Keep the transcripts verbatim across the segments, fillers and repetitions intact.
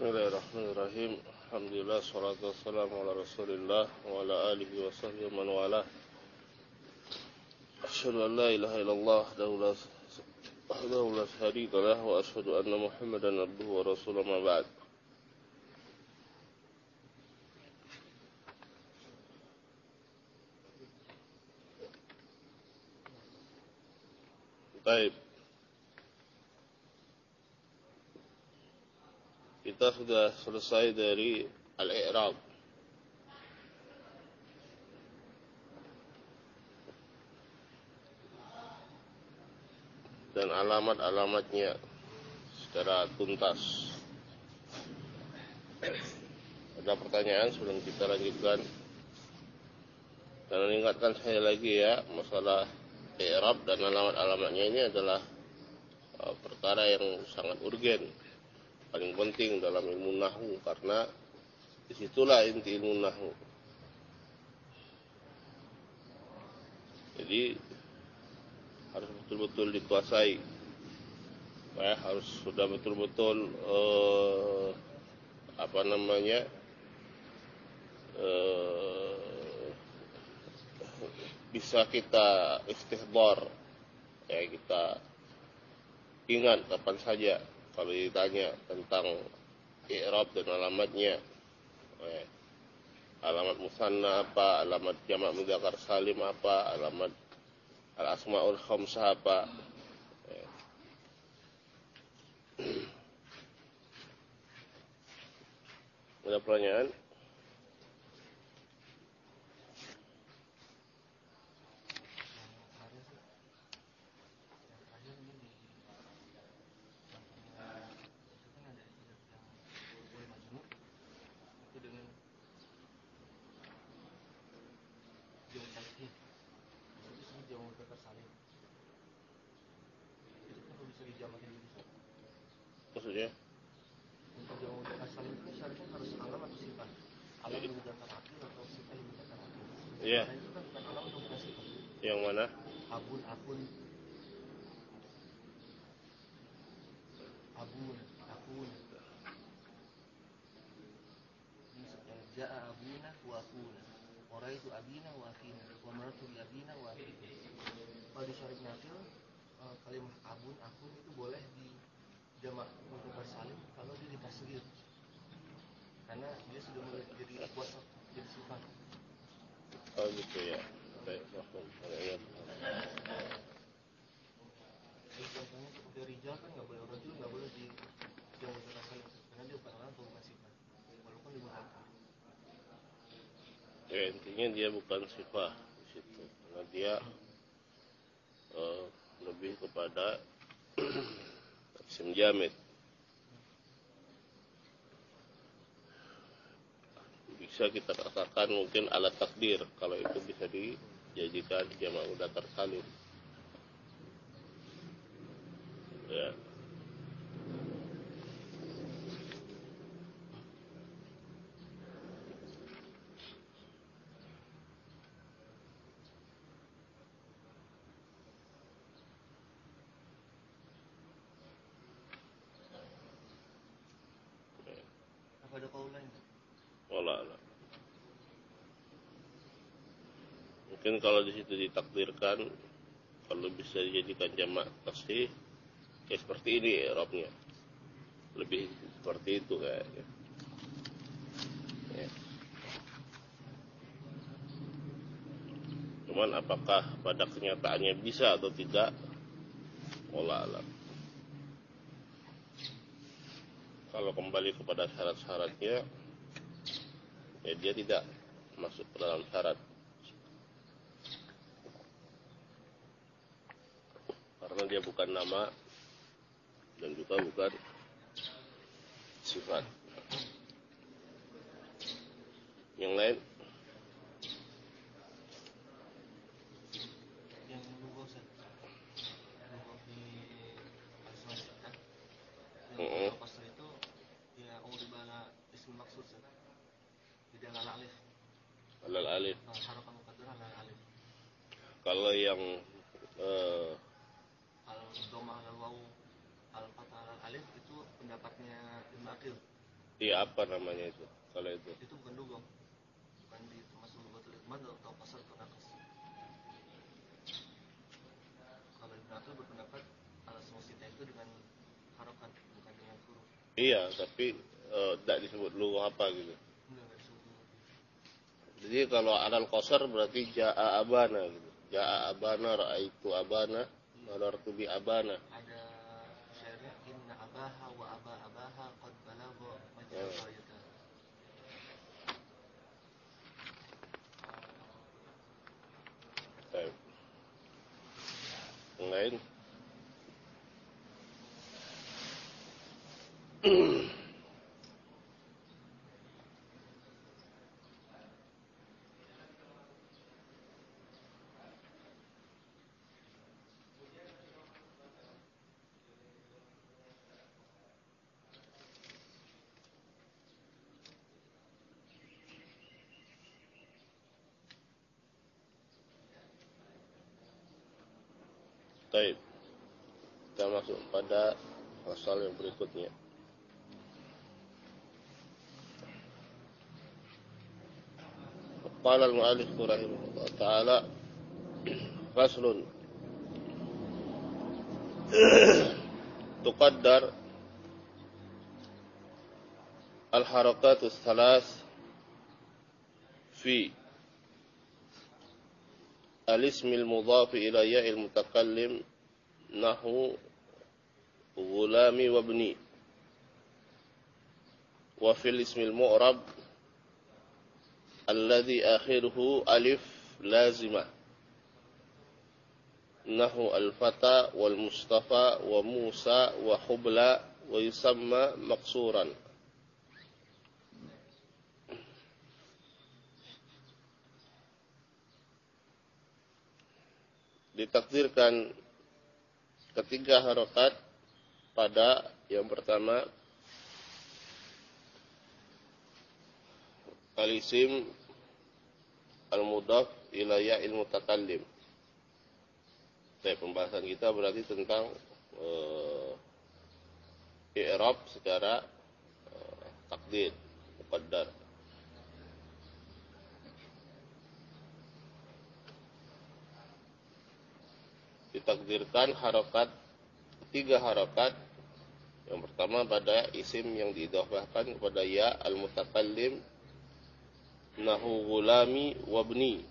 Bismillahirrahmanirrahim. Alhamdulillah, salatu wassalamu ala rasulillah wa ala alihi wa sahbihi man walah. Asyhadu an la ilaha illallah wahdahu la syarika lah wa asyhadu anna Muhammadan abduhu wa rasuluhu ma ba'd. Baik. Kita sudah selesai dari al-i'rab. Dan alamat-alamatnya secara tuntas. Ada pertanyaan sebelum kita lanjutkan? Dan mengingatkan saya lagi ya, masalah i'rab dan alamat-alamatnya ini adalah uh, perkara yang sangat urgen, paling penting dalam ilmu nahwu, karena disitulah inti ilmu nahwu. Jadi harus betul-betul dikuasai, ya, harus sudah betul-betul eh, apa namanya eh, bisa kita istihdar, ya, kita ingat kapan saja kalau ditanya tentang i'rab dan alamatnya. Eh, alamat musanna apa, alamat jamak mudzakkar salim apa, alamat al-asmaul khamsah apa. Eh. Ada pertanyaan? Maksudnya? Untuk jamak mudzakkar salim itu syaratnya harus alam atau sifat. Alam mudzakkar akil atau sifat mudzakkar akil. Iya. Nah, itu kan bukan alam atau bukan sifat. Yang mana? Abun, akun. Abun, akun. Misalnya ja'a abuna wa akuna. Oraitu abina wa akina. Wa maratu bi abina wa akina. Kalau di syarat nakil, kalimat abun, akun itu boleh di jamak mudzakkar salim kalau dia ditasghir, karena dia sudah mulai jadi wasaf, jadi sifat. Oh gitu ya. Baik, maklum. Ya. Jadi contohnya seperti rijal kan nggak boleh, rajul nggak boleh di jamak mudzakkar salim karena dia bukan alam atau bukan sifat, walaupun dimudzakkar. Ya, intinya dia bukan sifat di situ, karena dia uh, lebih kepada isim jamid. Bisa kita katakan mungkin alat takdir kalau itu bisa dijadikan jamak mudzakkar salim. Ya. Apa ada kaul lain? Wallah. Mungkin kalau di situ ditakdirkan, kalau bisa dijadikan jamak tasghir, ya seperti ini i'rabnya. Lebih seperti itu kayaknya. Ya. Cuman apakah pada kenyataannya bisa atau tidak, wallah alam. Kalau kembali kepada syarat-syaratnya, ya dia tidak masuk ke dalam syarat, karena dia bukan nama dan juga bukan sifat. Yang lain? Yang lugu Ustaz, lugu di asal Ustaz, yang pasal itu ya uribala ism maksud Ustaz, tidak ala alif. Alal alif. Harapan muqaddarah ala alif. Kalau yang uh, al-dhamma al-waw al-fathah al-alif itu pendapatnya Ibnu Aqil. Iya, apa namanya itu? Kalau itu. Itu bukan dugong. Bukan di termasuk lugatul idman atau qasar atau naqas. Kalau Ibnu Athir berpendapat alas musita itu dengan harokat, bukan dengan huruf. Iya, tapi tidak e, disebut dulu apa gitu. Enggak, enggak disebut dulu. Jadi kalau alal qasar berarti jaa abana gitu. Jaa abana, raaitu abana, marartu bi abana. Ada syairnya inna abaha wa aba abaha qad balagha majra Hmm. qaryata. Baik. Yang lain? Baik. Kita masuk pada pasal yang berikutnya. Qala al-mu'allif rahimahullah ta'ala faslun tuqaddar al-harakat ats-tsalas fi al-ism al-mudhaf ila ya'il mutakallim nahu ghulami wa ibni wa fil ism al-mu'rab alladhi akhiruhu alif lazimah nahu al-fata wal mustafa wa musa wa hubla wa yusamma maqsuran. Ditakdirkan ketiga harokat pada yang pertama al-isim al-mudhaf ila ya'il mutakallim. Nah, pembahasan kita berarti tentang uh, i'rab secara uh, takdir, muqaddar. Ditakdirkan harokat, tiga harokat. Yang pertama pada isim yang diidhafahkan kepada ya al-mutakallim nahu ghulami wabni.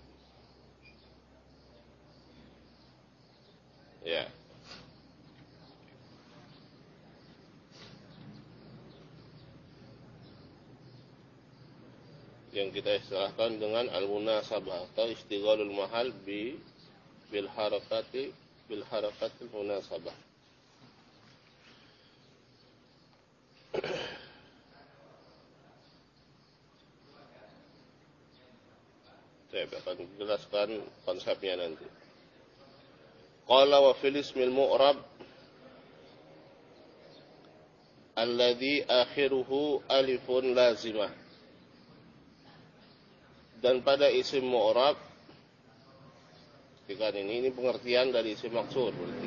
Ya. Yang kita istilahkan dengan al-munasabah atau istighalul mahal bi bil harakati bil harakatil munasabah. Saya akan jelaskan konsepnya nanti. Qala wa fil ismil mu'rab alladhi akhiruhu alifun lazimah. Dan pada isim mu'rab, ketika ini, ini pengertian dari isim maksur berarti.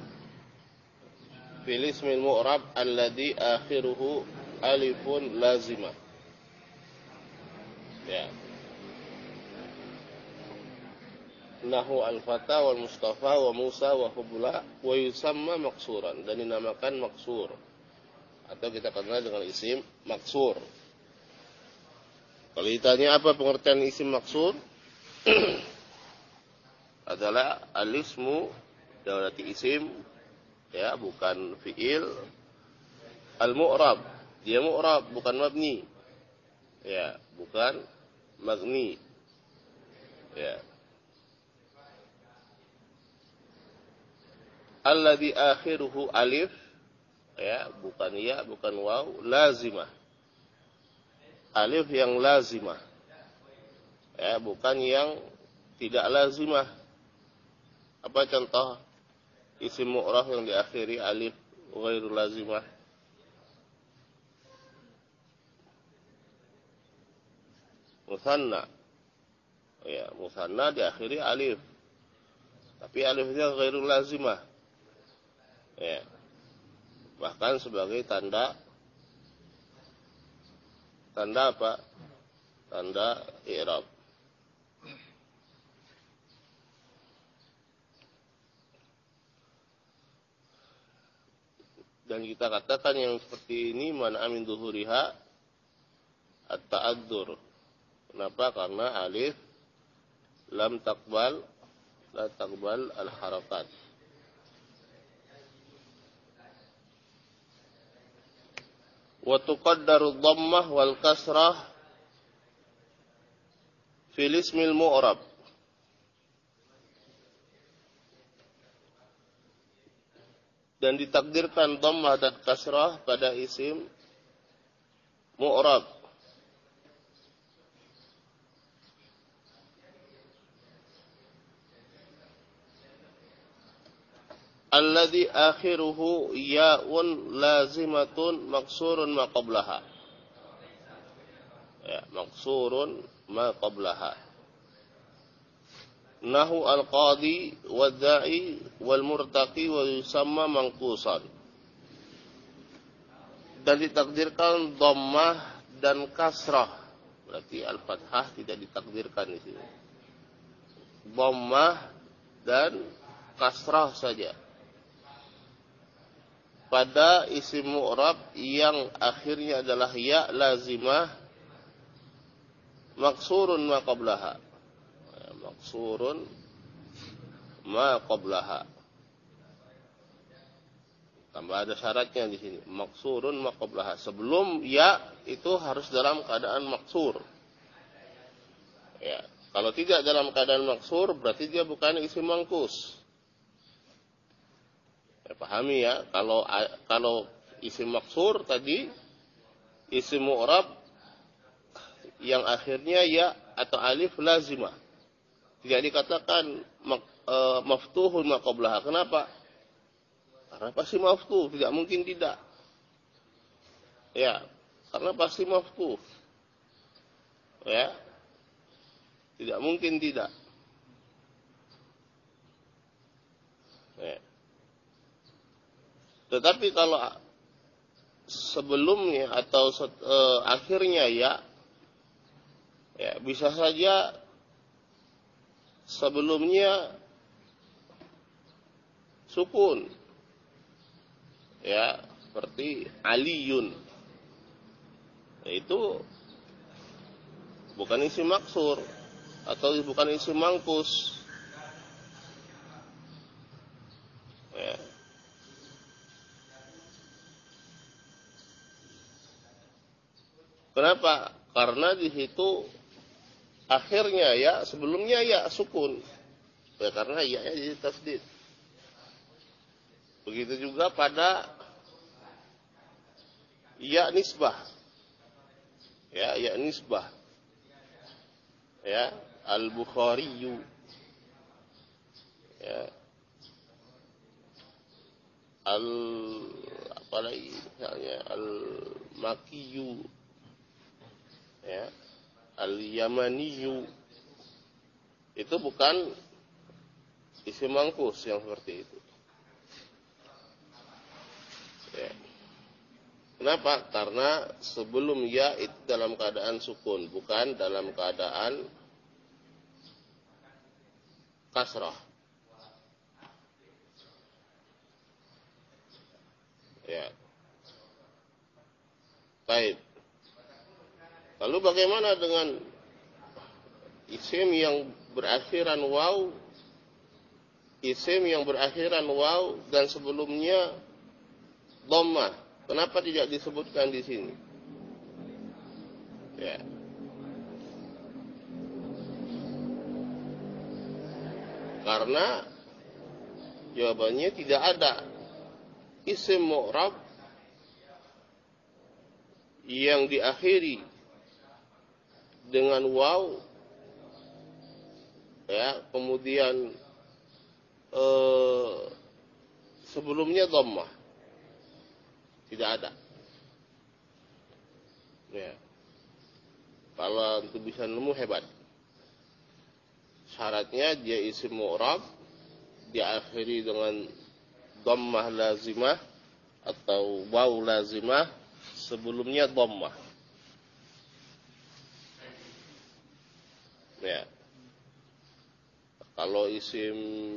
Fil ismil mu'rab alladhi akhiruhu alifun lazimah. Ya. Nahu al-fata wal mustafa wa musa wa hubla wa yusamma maksuran, dan dinamakan maksur atau kita kenal dengan isim maksur. Kalau ditanya apa pengertian isim maksur, adalah al-ismu berarti isim, ya, bukan fiil, al-mu'rab, dia mu'rab bukan mabni, ya, bukan magni, ya. Alladhi akhiruhu alif, ya, bukan ya, bukan waw, lazimah. Alif yang lazimah, ya, bukan yang tidak lazimah. Apa contoh isim mu'rab yang diakhiri alif ghairu lazimah? Musanna, ya, musanna diakhiri alif, tapi alifnya ghairu lazimah. Ya. Bahkan sebagai tanda tanda apa? Tanda i'rab. Dan kita katakan yang seperti ini mana amin zuhuriha at-ta'addur. Kenapa? Karena alif lam taqbal la taqbal al-harakat. Wa tuqaddaru dhammah wal kasrah fil ismil mu'rab. Dan ditakdirkan dhammah dan kasrah pada isim mu'rab. Alladhi akhiruhu ya'un lazimatun maksurun ma qablaha. Ya, maksurun ma qablaha. Nahu al-qadi wad-da'i wal-murtaqi wa yusamma manqusan. Dan ditakdirkan dhammah dan kasrah. Berarti al-fathah tidak ditakdirkan di sini. Dhammah dan kasrah saja. Pada isim mu'rab yang akhirnya adalah ya lazimah maksurun ma qablaha. Maksurun ma qablaha. Tambah ada syaratnya di sini. Maksurun ma qablaha. Sebelum ya itu harus dalam keadaan maksur. Ya, kalau tidak dalam keadaan maksur berarti dia bukan isim mangkus. Ya, pahami ya, kalau kalau isim maksur tadi isim mu'rab yang akhirnya ya atau alif lazimah. Tidak dikatakan e, maftuhun ma qablaha. Kenapa? Karena pasti maftuh, tidak mungkin tidak. Ya, karena pasti maftuh. Ya. Tidak mungkin tidak. Ya. Tetapi kalau sebelumnya atau e, akhirnya ya, ya bisa saja sebelumnya sukun. Ya, seperti aliyun. Itu bukan isim maksur atau bukan isim mangkus. Ya. Kenapa? Karena di situ akhirnya ya, sebelumnya ya sukun. Ya, karena ya jadi tasdid. Begitu juga pada ya nisbah. Ya, ya nisbah. Ya, al-Bukhariyu. Ya. Al apa lagi misalnya al-Makiyu. Ya. Al-Yamaniyu. Itu bukan isim mangkus yang seperti itu. Ya. Kenapa? Karena sebelum ya itu dalam keadaan sukun, bukan dalam keadaan kasrah. Ya. Baik. Lalu bagaimana dengan isim yang berakhiran waw, isim yang berakhiran waw dan sebelumnya dhammah? Kenapa tidak disebutkan di sini? Ya. Karena jawabannya tidak ada isim mu'rab yang diakhiri dengan waw, ya, kemudian eh, sebelumnya dhammah. Tidak ada. Ya. Kalau itu bisa nemu hebat. Syaratnya dia isim mu'rab diakhiri dengan dhammah lazimah atau waw lazimah, sebelumnya dhammah. Ya. Kalau isim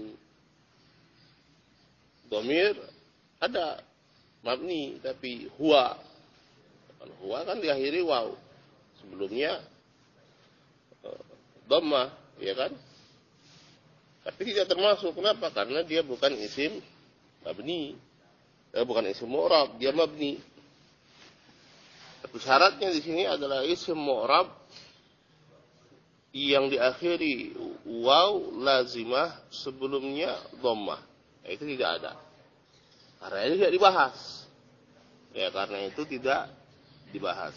domir ada mabni tapi huwa. Kalau huwa kan diakhiri waw. Sebelumnya dhammah, ya kan? Tapi tidak termasuk. Kenapa? Karena dia bukan isim mabni. Eh, bukan isim mu'rab, dia mabni. Tapi syaratnya di sini adalah isim mu'rab yang diakhiri waw lazimah sebelumnya dhammah. Itu tidak ada. Karena itu tidak dibahas. Ya, karena itu tidak dibahas.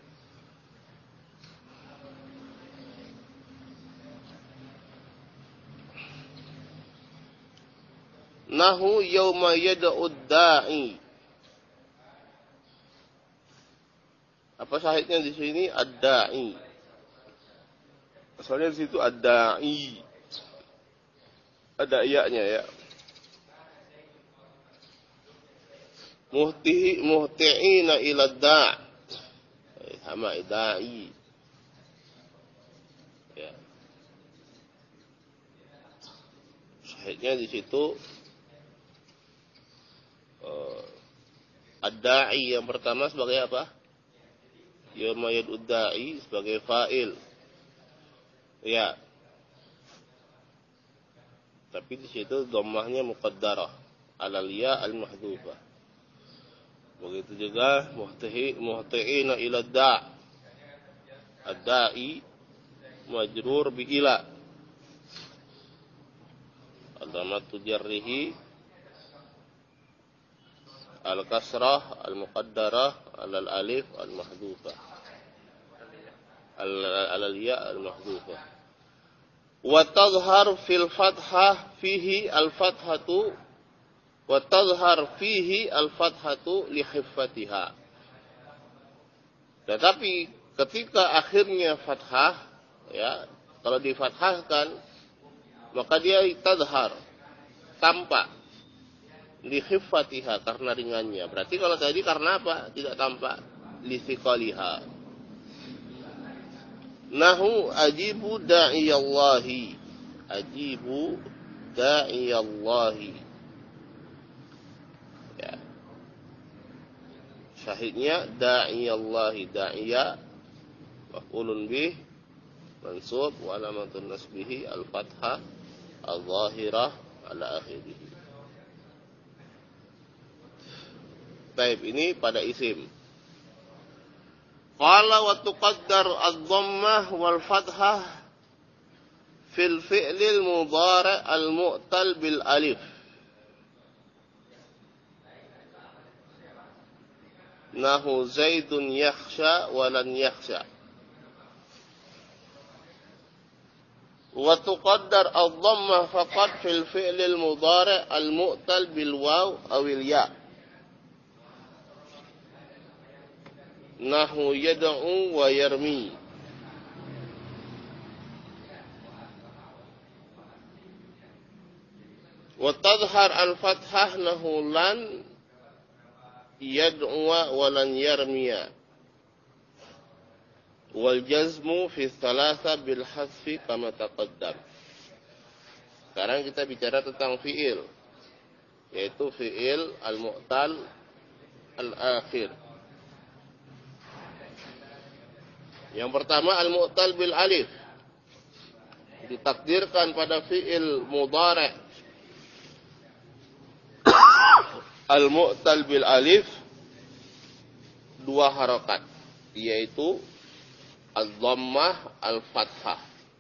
Nahu yawma yada'ud da'i. Apa syahidnya di sini? Ad-da'i. Asalnya di situ ad-da'i. Ada iya-nya ya. Muhtihi muhti'ina ila da'. Sama da'i. Ya. Syahidnya di situ uh, ad-da'i yang pertama sebagai apa? Yawma yad'ud da'i sebagai fa'il. Ya. Tapi di situ dhammahnya muqaddarah alal ya al-mahdhufah. Begitu juga muhtihi muhti'ina ila da'. Ad-da'i majrur bi ila. Adamatu jarrihi al-kasrah al-muqaddarah alal alif al-mahdhufah. Alal ya al-mahdhufah. Wa tadhhar fil fathah fihi al-fathatu wa tadhhar fihi al-fathatu li khiffatiha. Tetapi ketika akhirnya fathah, ya, kalau difathahkan maka dia tadhhar, tampak, li khiffatiha, karena ringannya. Berarti kalau tadi karena apa? Tidak tampak, li thiqaliha. Nahu ajibu da'iyallahi. Ajibu da'iyallahi. Ya. Syahidnya da'iyallahi. Da'iya maf'ulun bih mansub wa alamatun nasbihi al-fathah al-zahirah ala akhirih. Baik, ini pada isim. Qala wa tuqaddar ad-dhammah wal fathah fil fi'lil mudhari' al-mu'tal bil alif. Nahu Zaidun yakhsha wa lan yakhsha. Wa tuqaddar ad-dhammah faqat fil fi'lil mudhari' al-mu'tal bil waw awil ya. Nahu yad'u wa yarmi. Wa tadhhar al-fathah nahu lan yad'u wa lan yarmiya. Wal jazmu fi thalatha bil hasfi kama taqaddam. Sekarang kita bicara tentang fi'il, yaitu fi'il al-mu'tal al-akhir. Yang pertama al-mu'tal bil alif, ditakdirkan pada fi'il mudhari' al-mu'tal bil alif dua harakat, yaitu az-dhammah al-fathah.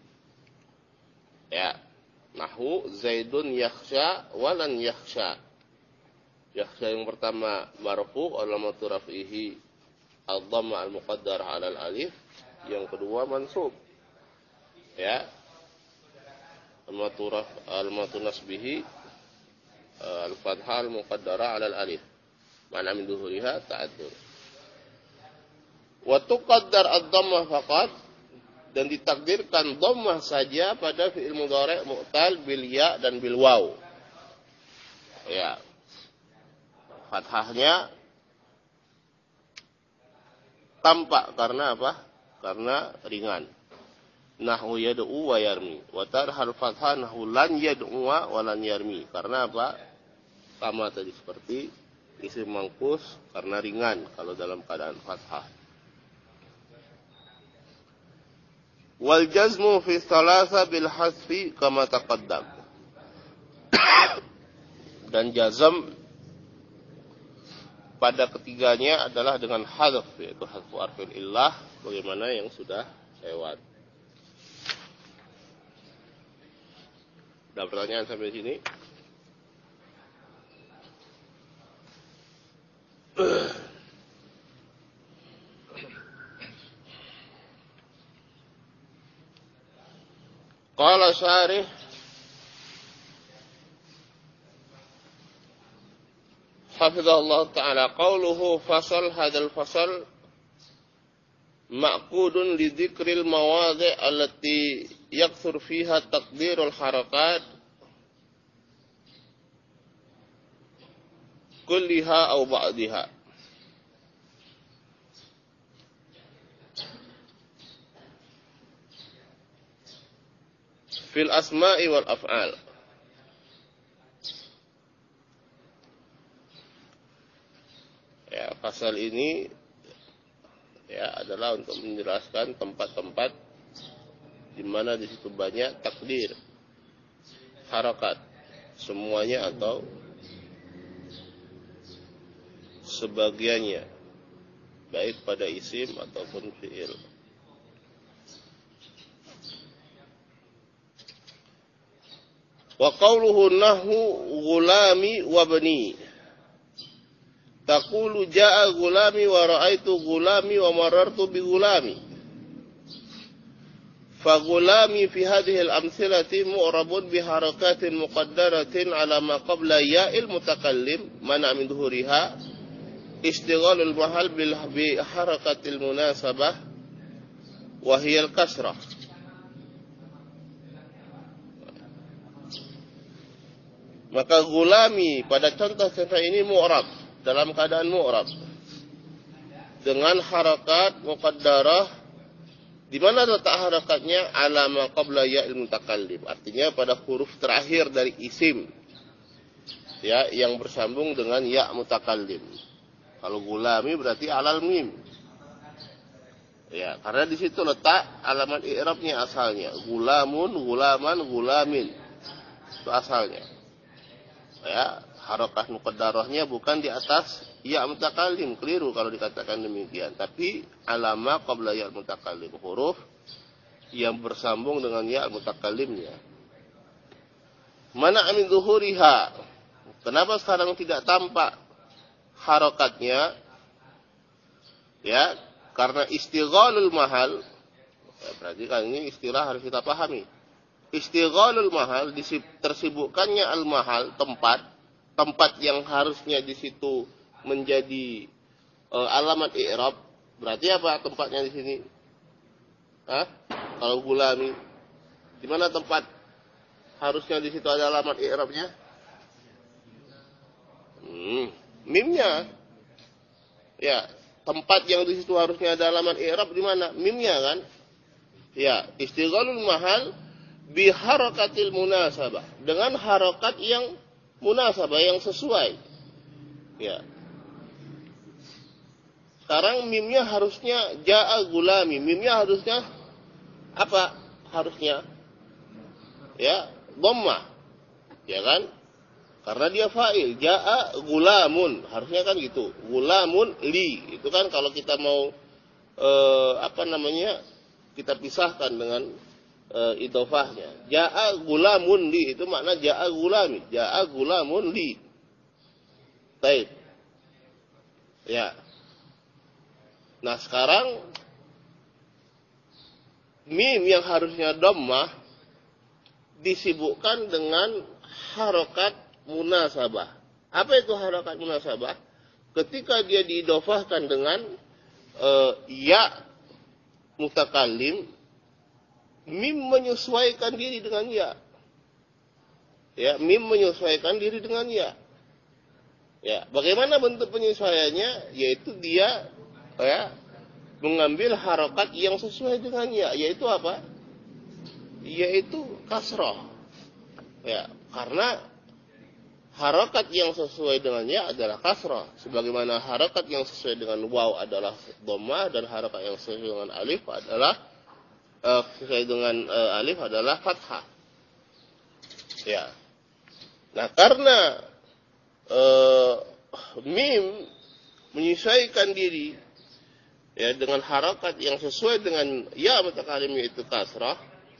Ya, nahu Zaidun yakhsha wa lan yakhsha. Yakhsha yang pertama marfu' alamatu raf'ihi az-dhammah al-muqaddarah 'ala al-alif. Yang kedua mansub, ya, al-maturaf al-matun nasbihi al-fathah al-muqaddarah 'ala al-alif, ma'na min dhuhuriha ta'addur. Wa tuqaddar ad-dhammah faqat, dan ditakdirkan dhammah saja pada fi'il mudhari' mu'tal bil ya dan bil waw. Ya, fathahnya tampak karena apa? Karena ringan. nahwu yad'u wa yarmi. Wa tarhal fathah nahwu lan yad'u wa lan yarmi. Karena apa? Sama tadi seperti isim mangkus karena ringan kalau dalam keadaan fathah. Wal jazmu fi thalatha bil hasfi kama taqaddam. Dan jazm pada ketiganya adalah dengan hadf, yaitu hadfu arfil illah, bagaimana yang sudah lewat. Ada pertanyaan sampai sini? Qala syarih hafizahullah ta'ala qawluhu fasal hadal fasal ma'qudun li dzikril mawadhi' allati yakthur fiha taqdirul harakat kulliha aw ba'diha. Fil asma'i wal af'al. Ya, pasal ini ya adalah untuk menjelaskan tempat-tempat di mana di situ banyak takdir, harakat, semuanya atau sebagiannya, baik pada isim ataupun fi'il. Wa qawluhu nahu gulami wa bani. Taqulu ja'a gulami wa ra'aitu gulami wa marartu bi gulami. Fa gulami fi hadhihi al-amthilati mu'rabun bi harakatin muqaddaratin ala ma qabla ya'il mutakallim mana min dhuhuriha istighalul mahal bil bi harakatil munasabah wa hiya al-kasrah. Maka gulami pada contoh-contoh ini mu'rab, dalam keadaan mu'rab dengan harakat muqaddarah. Di mana letak harakatnya? Ala ma qabla ya'il mutakallim, artinya pada huruf terakhir dari isim, ya, yang bersambung dengan ya mutakallim. Kalau gulami berarti alal mim, ya, karena di situ letak alamat i'rabnya asalnya. Gulamun, gulaman, gulamin, itu asalnya. Ya, harakat muqaddarahnya bukan di atas ya mutakallim, keliru kalau dikatakan demikian, tapi alama qabla ya mutakallim, huruf yang bersambung dengan ya mutakallimnya. Mana min zuhuriha, kenapa sekarang tidak tampak harakatnya? Ya, karena istighalul mahal. Ya, berarti kan ini istilah harus kita pahami. Istighalul mahal, tersibukkannya al-mahal, tempat, tempat yang harusnya di situ menjadi e, alamat i'rab. Berarti apa tempatnya di sini? Hah? Kalau gulami, di mana tempat harusnya di situ ada alamat i'rabnya? Hmm, mimnya. Ya, tempat yang di situ harusnya ada alamat i'rab di mana? Mimnya kan? Ya, istighalul mahal bi harakatil munasabah, dengan harakat yang munasabah, yang sesuai. Ya. Sekarang mimnya harusnya ja'a gulami, mimnya harusnya apa? Harusnya ya dhammah. Ya kan? Karena dia fa'il, ja'a gulamun, harusnya kan gitu. Gulamun li, itu kan kalau kita mau eh, apa namanya? Kita pisahkan dengan Uh, idofahnya. Ja'a gulamun li, itu makna ja'a gulami. Ja'a gulamun li. Baik. Ya. Nah sekarang mim yang harusnya dhammah disibukkan dengan harokat munasabah. Apa itu harokat munasabah? Ketika dia diidofahkan dengan uh, ya mutakallim, mim menyesuaikan diri dengan ya. Ya, mim menyesuaikan diri dengan ya. Ya, bagaimana bentuk penyesuaiannya? Yaitu dia ya mengambil harokat yang sesuai dengan ya, yaitu apa? yaitu kasrah. Ya, karena harakat yang sesuai dengan ya adalah kasrah, sebagaimana harakat yang sesuai dengan waw adalah dhammah dan harakat yang sesuai dengan alif adalah uh, sesuai dengan uh, alif adalah fathah. Ya. Nah, karena uh, mim menyesuaikan diri ya dengan harakat yang sesuai dengan ya mutakalim yaitu kasrah,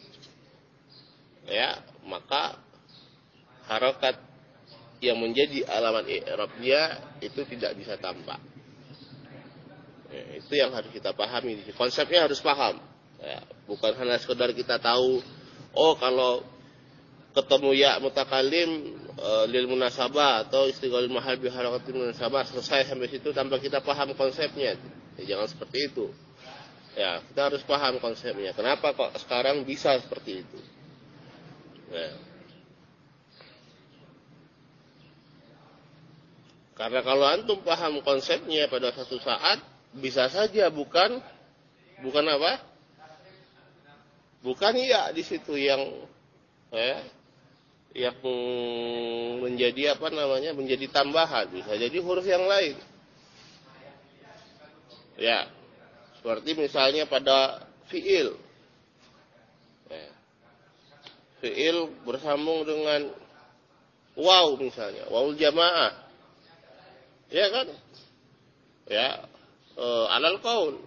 ya, maka harakat yang menjadi alamat i'rabnya itu tidak bisa tampak. Ya, itu yang harus kita pahami. Konsepnya harus paham. Ya, bukan hanya sekedar kita tahu, oh kalau ketemu ya mutakalim e, lil munasabah atau istighalul mahal bi harakatil munasabah, selesai sampai situ tanpa kita paham konsepnya. Ya, jangan seperti itu. Ya, kita harus paham konsepnya. Kenapa kok sekarang bisa seperti itu? Ya. Karena kalau antum paham konsepnya pada suatu saat, bisa saja bukan bukan apa? Bukan iya di situ yang ya, yang menjadi apa namanya? Menjadi tambahan, bisa jadi huruf yang lain. Ya. Seperti misalnya pada fiil. Ya. Fiil bersambung dengan waw misalnya, waw jamaah. Ya kan? Ya, e, alal qaul.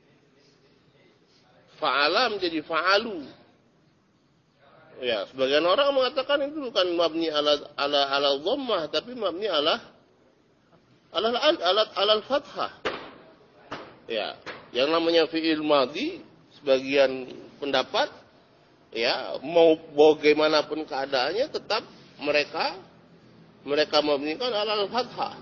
Fa'ala menjadi fa'alu. Ya, sebagian orang mengatakan itu bukan mabni ala ala ala dhammah, tapi mabni ala ala ala ala fathah. Ya, yang namanya fi'il madhi, sebagian pendapat ya, mau bagaimanapun keadaannya tetap mereka mereka mabnikan ala fathah.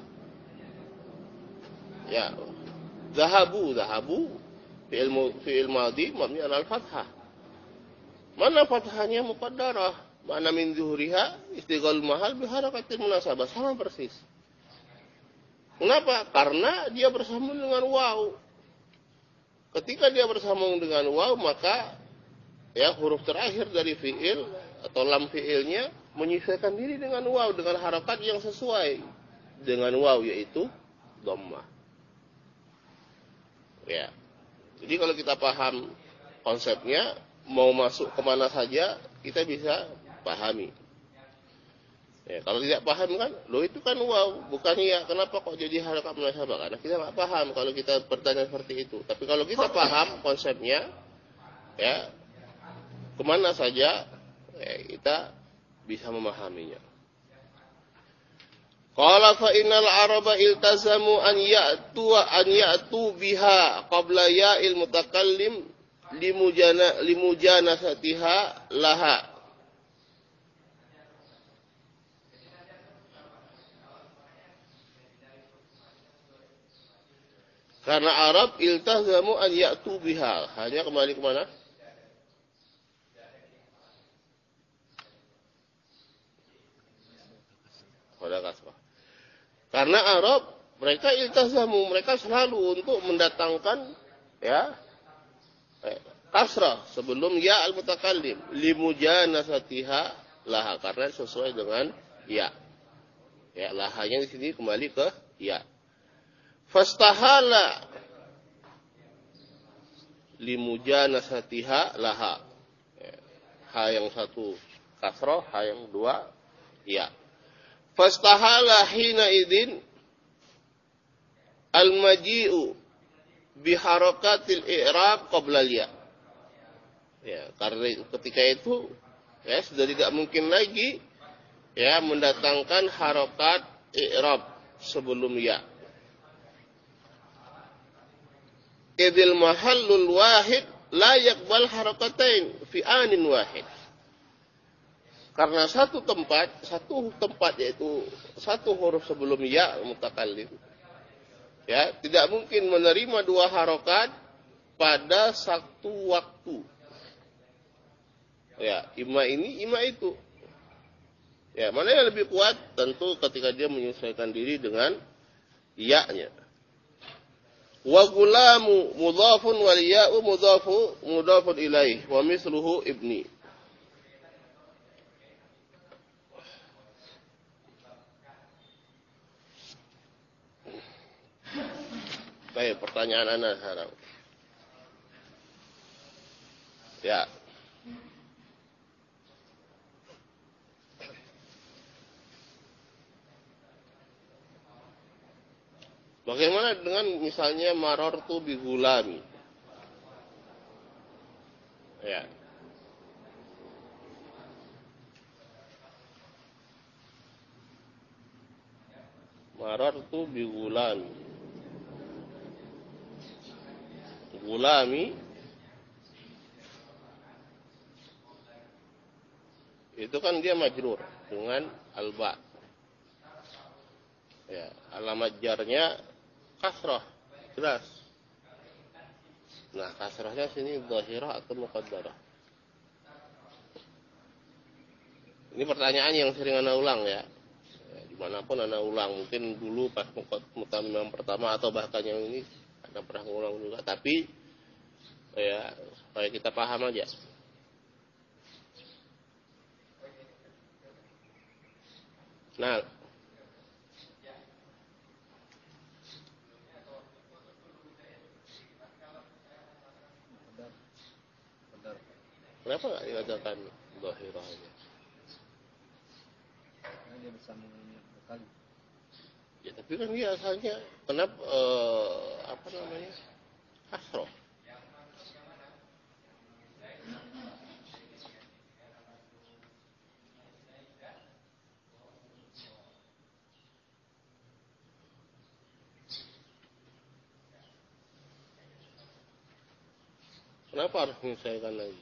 Ya, zahabu, zahabu, fi'il fi'il madhi mabni ala al-fathah. Mana fathahnya muqaddarah? Mana min zuhuriha istighalul mahal bi harakatil munasabah, sama persis. Kenapa? Karena dia bersambung dengan waw. Ketika dia bersambung dengan waw, maka ya huruf terakhir dari fi'il atau lam fi'ilnya menyesuaikan diri dengan waw, dengan harakat yang sesuai dengan waw, yaitu dhammah. Ya, jadi kalau kita paham konsepnya, mau masuk kemana saja kita bisa pahami. Ya, kalau tidak paham kan, loh itu kan wow, bukan ya, kenapa kok jadi harakat munasabah? Karena kita nggak paham kalau kita bertanya seperti itu. Tapi kalau kita paham konsepnya, ya kemana saja ya, kita bisa memahaminya. Qala fa innal araba iltazamu an ya'tu an ya'tu biha qabla ya'il mutakallim limujana limujanasatiha laha. Karena Arab iltazamu an ya'tu biha, hanya kembali ke mana? Pada kasrah. Karena Arab mereka iltazamu, mereka selalu untuk mendatangkan ya eh, kasrah sebelum ya al-mutakallim limujanasatiha laha, karena sesuai dengan ya. Ya, lahanya di sini kembali ke ya. Fastahala limujanasatiha laha. Ya. Ha yang satu kasrah, ha yang dua ya. Fastahala hina idin al-maji'u biharakatil i'rab qabla ya. Ya, karena ketika itu ya sudah tidak mungkin lagi ya mendatangkan harakat i'rab sebelum ya. Idil mahallul wahid la yaqbal harakatain fi anin wahid. Karena satu tempat, satu tempat yaitu satu huruf sebelum ya mutakallim, ya tidak mungkin menerima dua harokat pada satu waktu. Ya, ima ini, ima itu. Ya, mana yang lebih kuat? Tentu ketika dia menyesuaikan diri dengan ya-nya. Wa gulamu mudhafun wal ya'u mudhafu mudhafun ilaih wa misluhu ibni. Baik, pertanyaan Anda sekarang. Ya. Bagaimana dengan misalnya marortu bi gulami? Ya. Marortu bi gulami. Gulami itu kan dia majrur dengan alba. Ya, alamat jarnya kasrah, jelas. Nah, kasrahnya sini zahirah atau muqaddarah? Ini pertanyaan yang sering Anda ulang ya. Ya dimanapun Anda ulang, mungkin dulu pas mutamim yang pertama atau bahkan yang ini Anda pernah ngulang juga, tapi ya supaya kita paham aja. Nah, kenapa nggak dikatakan zahirah aja? Karena dia bisa mengingat berkali. Ya tapi kan dia asalnya kenapa eh, apa namanya kasroh? Kenapa harus menyelesaikan lagi?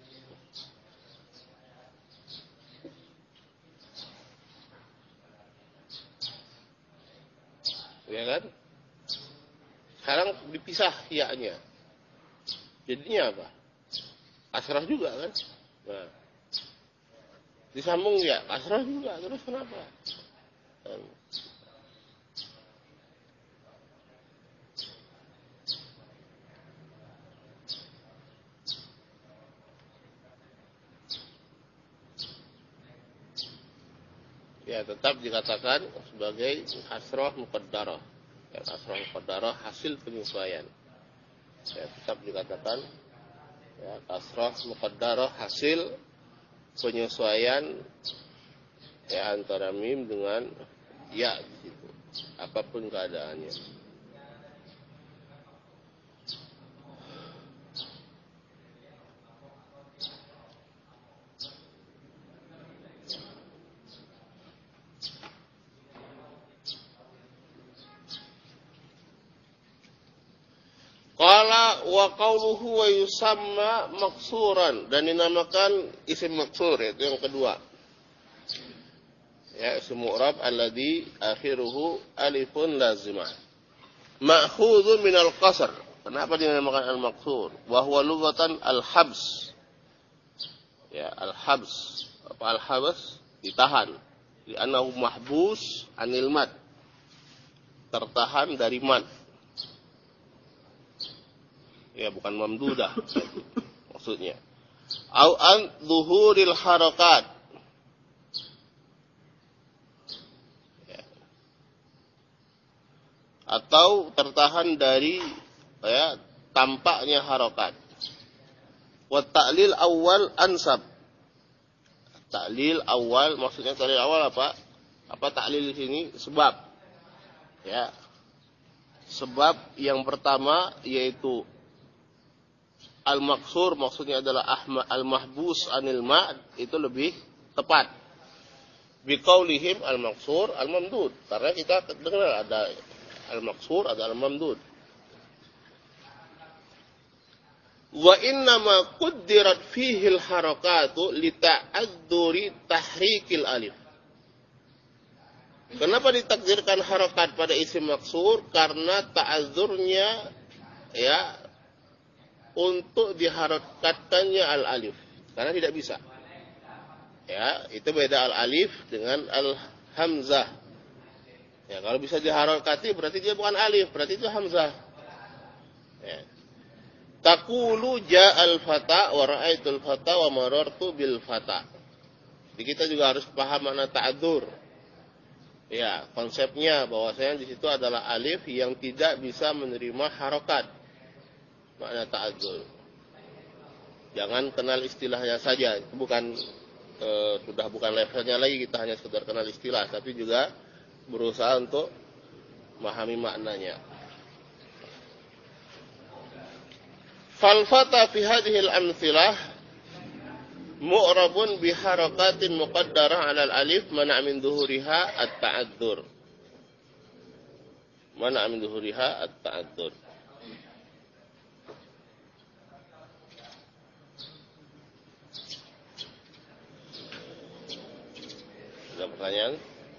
Ya kan? Sekarang dipisah ya-nya. Jadinya apa? Kasrah juga kan? Nah, disambung ya, kasrah juga. Terus kenapa? Kan. Ya tetap dikatakan sebagai kasrah muqaddarah. Ya, kasrah muqaddarah hasil penyesuaian. Ya, tetap dikatakan ya, kasrah muqaddarah hasil penyesuaian ya antara mim dengan ya di situ. Apapun keadaannya. Qala wa qawluhu wa yusamma maksuran, dan dinamakan isim maksur, yaitu yang kedua. Ya, isim mu'rab alladhi akhiruhu alifun lazimah. Ma'khudun minal qasr. Kenapa dinamakan al-maksur? Wa huwa lughatan al-habs. Ya, al-habs. Apa al-habs? Ditahan. Li'annahu mahbus anil mad. Tertahan dari mad. Ya, bukan mamdudah maksudnya. Au an zuhuril harakat. Ya. Atau tertahan dari ya, tampaknya harakat. Wa ta'lil awal ansab. Ta'lil awal maksudnya ta'lil awal apa? Apa ta'lil di sini? Sebab. Ya. Sebab yang pertama yaitu al-maksur maksudnya adalah al-mahbus anil ma' itu lebih tepat. Biqaulihim al-maksur al-mamdud. Karena kita dengar ada al-maksur, ada al-mamdud. Wa innama quddirat fihi al-harakatu li ta'adzuri tahrikil alif. Kenapa ditakdirkan harakat pada isim maksur? Karena ta'adzurnya ya untuk diharakatkannya al-alif. Karena tidak bisa. Ya, itu beda al-alif dengan al-hamzah. Ya, kalau bisa diharakati berarti dia bukan alif, berarti itu hamzah. Ya. Taqulu ja'al fata wa ra'aitul fata wa marartu bil fata. Jadi kita juga harus paham makna ta'adzur. Ya, konsepnya bahwasanya di situ adalah alif yang tidak bisa menerima harokat. Makna ta'adzur. Jangan kenal istilahnya saja. Itu bukan e, sudah bukan levelnya lagi, kita hanya sekedar kenal istilah, tapi juga berusaha untuk memahami maknanya. Fal fata fi hadhihi al-amthilah mu'rabun bi harakatin muqaddarah 'ala al-alif mana' min dhuhuriha at-ta'adzur. Mana' min dhuhuriha at-ta'adzur. Ada pertanyaan?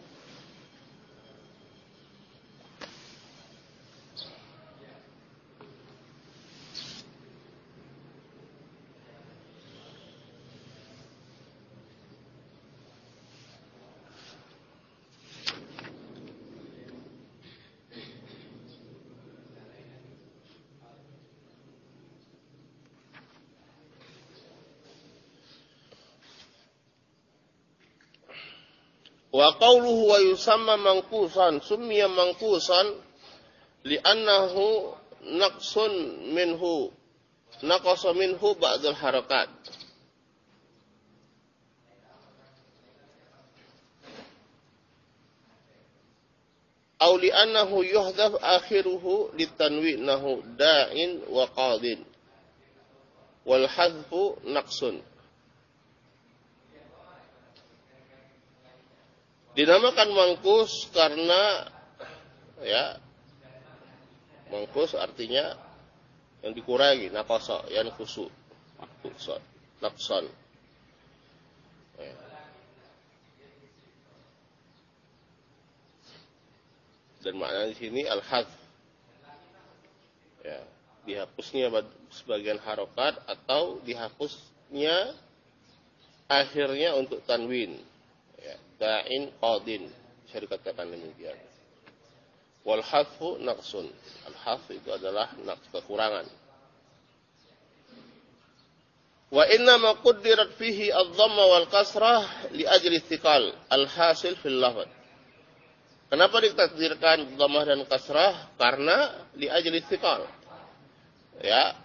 Wa qawluhu wa yusamma manqusan summiya manqusan li'annahu naqsun minhu naqasa minhu ba'dul harakat. Aw li'annahu yuhdhaf akhiruhu litanwinahu da'in wa qadin wal hadfu naqsun. Dinamakan mangkus karena ya mangkus artinya yang dikurangi, naqasa, yang khusu, naqsan, naqsan. Ya. Dan makna di sini al-hadz. Ya, dihapusnya sebagian harokat atau dihapusnya akhirnya untuk tanwin. Da'in qadin, bisa dikatakan demikian. Wal hadfu naqsun. Al hadf itu adalah naqs, kekurangan. Wa inna ma quddirat fihi adh-dhamma wal kasrah li ajli thiqal al hasil fil lafz. Kenapa ditakdirkan dhammah dan kasrah? Karena li ajli thiqal. Ya.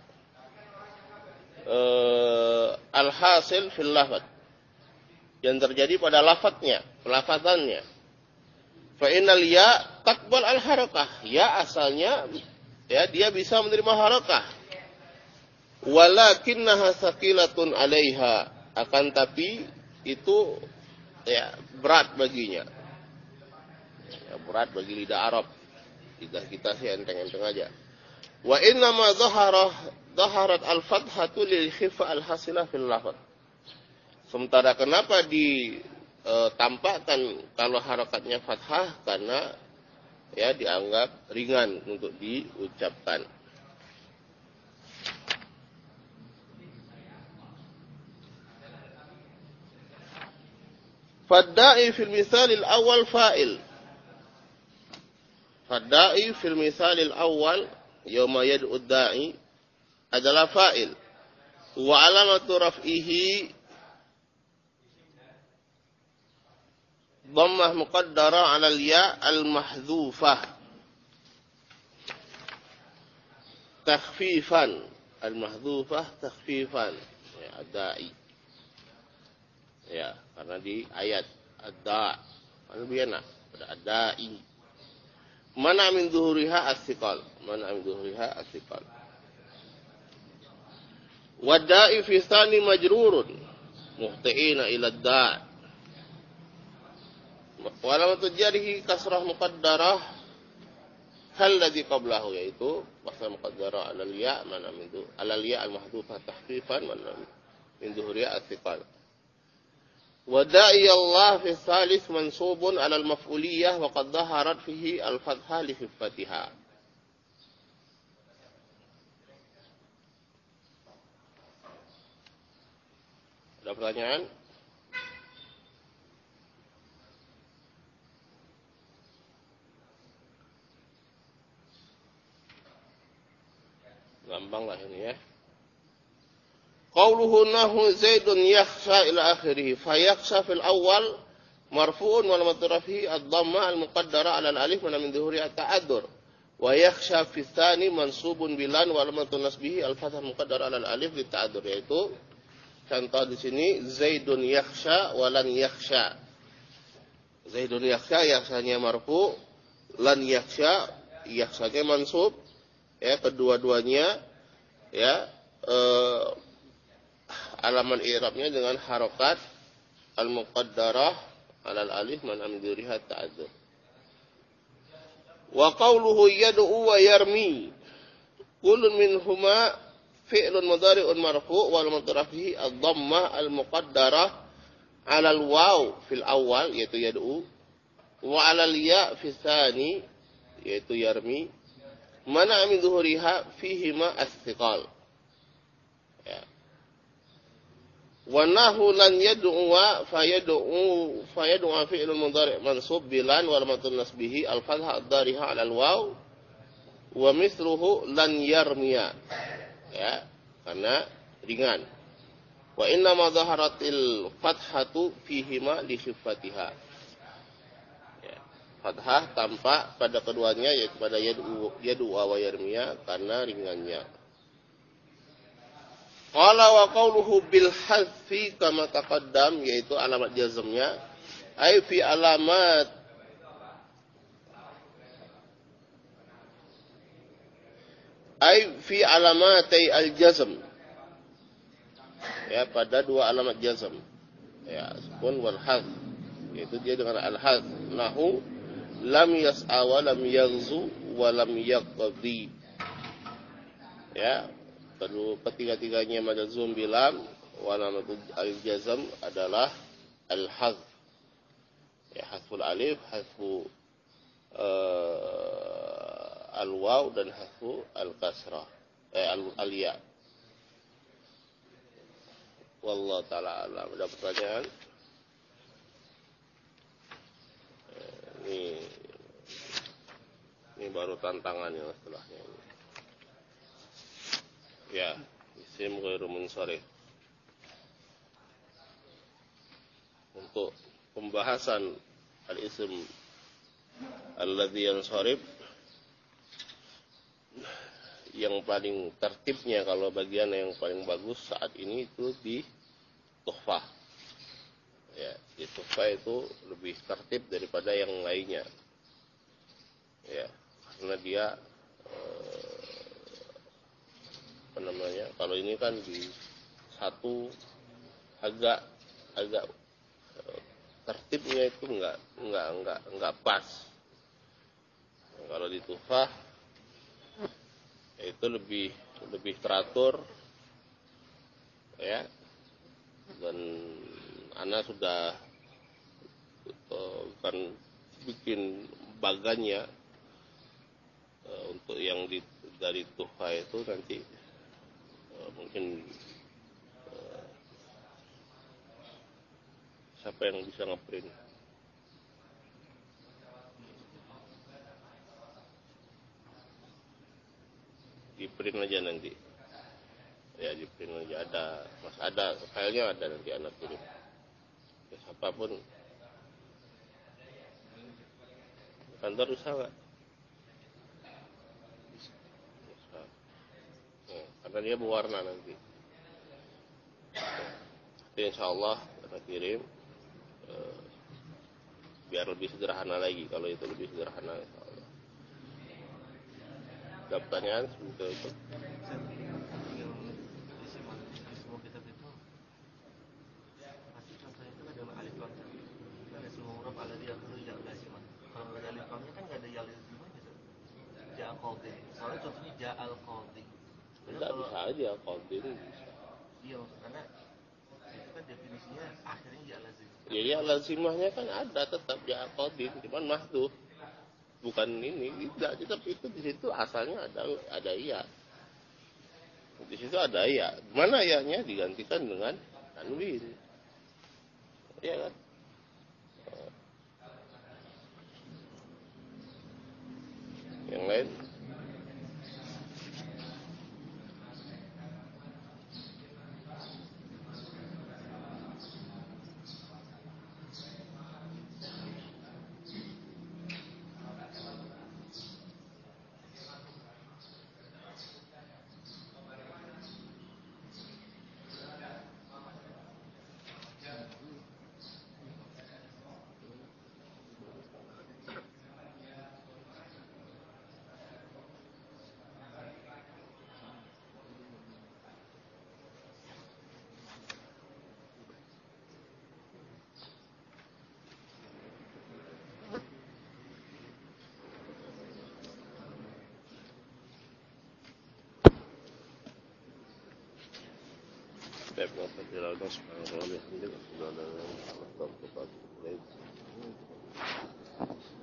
Eh, al hasil fil lafz. Yang terjadi pada lafadznya, pelafazannya. Fa innal ya taqbal al harakah. Ya asalnya ya dia bisa menerima harakah. Walakinnaha thaqilatun 'alaiha. Akan tapi itu ya berat baginya. Ya, berat bagi lidah Arab. Lidah kita sih enteng-enteng aja. Wa inna ma dhahara dhaharat al fathatu lil khifa al hasilah fil lafadz. Sementara kenapa ditampakkan kalau harakatnya fathah? Karena ya dianggap ringan untuk diucapkan. Fadda'i fil misalil awal fa'il. Fadda'i fil misalil awal yawma yad'u da'i adalah fa'il. Wa alamatu raf'ihi dhammah muqaddara 'ala al-ya' al-mahdhufah takhfifan al-mahdhufah takhfifan ya ad-da'i ya karena di ayat ad-da' lebih enak ada ad-da'i mana min dhuhuriha as-siqal mana min dhuhuriha as-siqal wad-da'i fi tsani majrurun muhti'ina ila ad-da' Walamatu jarihi kasrah muqaddarah hal ladzi qablahu yaitu kasrah muqaddarah alal ya mana min du alal ya al mahdhufah tahfifan mana min dhuhriya as-siqal. Wa da'i Allah fi tsalits mansubun alal maf'uliyah wa qad dhaharat fihi al fathah li khifatiha. Ada pertanyaan? Gampang lah ini ya. Qauluhu nahu Zaidun yakhsha ila akhirih. Fa yakhsha fil awal marfu'un wal matrafihi ad-dhamma al-muqaddara 'ala al-alif mana min dhuhuri at-ta'addur. Wa yakhsha fi tsani mansubun bilan wal nasbihi al-fathah muqaddara 'ala al-alif lit-ta'addur, yaitu contoh di sini Zaidun yakhsha wa lan yakhsha. Zaidun yakhsha, yakhsanya marfu, lan yakhsha, yakhsanya mansub, ya kedua-duanya ya eh, alaman i'rabnya dengan harokat al-muqaddarah 'alal alif man amduriha ta'adzur. Wa qawluhu yad'u wa yarmi kullun minhuma fi'lun mudhari'un marfu' wal mutrafihi ad-dhammah al-muqaddarah 'alal waw fil awal yaitu yad'u wa 'alal ya fi tsani yaitu yarmi mana min zuhuriha fihima as-thiqal. Ya. Wa nahu lan yad'u fayad'u fayad'u fi'lun mudhari' mansub bilan wal matun nasbihi al-fathah ad-dariha 'ala al-waw wa mithluhu lan yarmiya. Ya, karena ringan. Wa inna ma dhaharatil fathatu fihima li khifatiha. Ya, fathah tampak pada keduanya yaitu pada yad'u yad'u wa yarmiya karena ringannya. Qala wa qawluhu bil hadfi kama taqaddam yaitu alamat jazmnya ay fi alamat ay fi alamatay al jazm, ya pada dua alamat jazm, ya sukun wal hadf, yaitu dia dengan al hadf nahu lam yas'a wa lam yaghzu wa lam yaqdi, ya kedua ketiga-tiganya majzum bilam wa alamat al jazm adalah al hadf, ya hadful alif, hadfu uh, al waw dan hadfu al kasrah eh al, al ya. Wallahu taala alam. Ada pertanyaan? Ini ini baru tantangannya setelahnya ini. Ya, isim ghairu munsharif. Untuk pembahasan al-isim alladzi yansharif yang paling tertibnya kalau bagian yang paling bagus saat ini itu di tuhfah. Ya, di tuhfah itu lebih tertib daripada yang lainnya. Ya, karena dia eh, apa namanya? Kalau ini kan di satu agak agak eh, tertibnya itu enggak enggak enggak enggak pas. Kalau di tuhfah itu lebih lebih teratur, ya, dan ana sudah uh, kan bikin baganya uh, untuk yang di, dari tuhfa itu nanti uh, mungkin uh, siapa yang bisa ngeprint? Di print aja nanti, ya di print aja, ada mas ada filenya, ada nanti anak kirim ya, siapapun kantor bisa nggak? Bisa. Ya, karena dia berwarna nanti. Jadi insya Allah anak kirim eh, biar lebih sederhana lagi. Kalau itu lebih sederhana insya Allah. Ada pertanyaan seperti itu? Semua kitab itu pasti contohnya itu ada alif lam, ada semua huruf ada di akhir ya lazimah. Kalau nggak ada alif lamnya kan nggak ada ya lazimah gitu. Ja'al qadhi. Soalnya contohnya ja'al qadhi. Tidak bisa aja qadhi bisa. Iya, karena itu kan definisinya akhirnya ya lazimah. Jadi ya lazimahnya kan ada tetap ja'al qadhi, cuman mahdzuf. Bukan ini, tidak, tapi itu di situ asalnya ada ada iya. Di situ ada iya. Mana iyanya digantikan dengan tanwin. Iya kan? Yang lain? Baik, wassalamualaikum warahmatullahi wabarakatuh.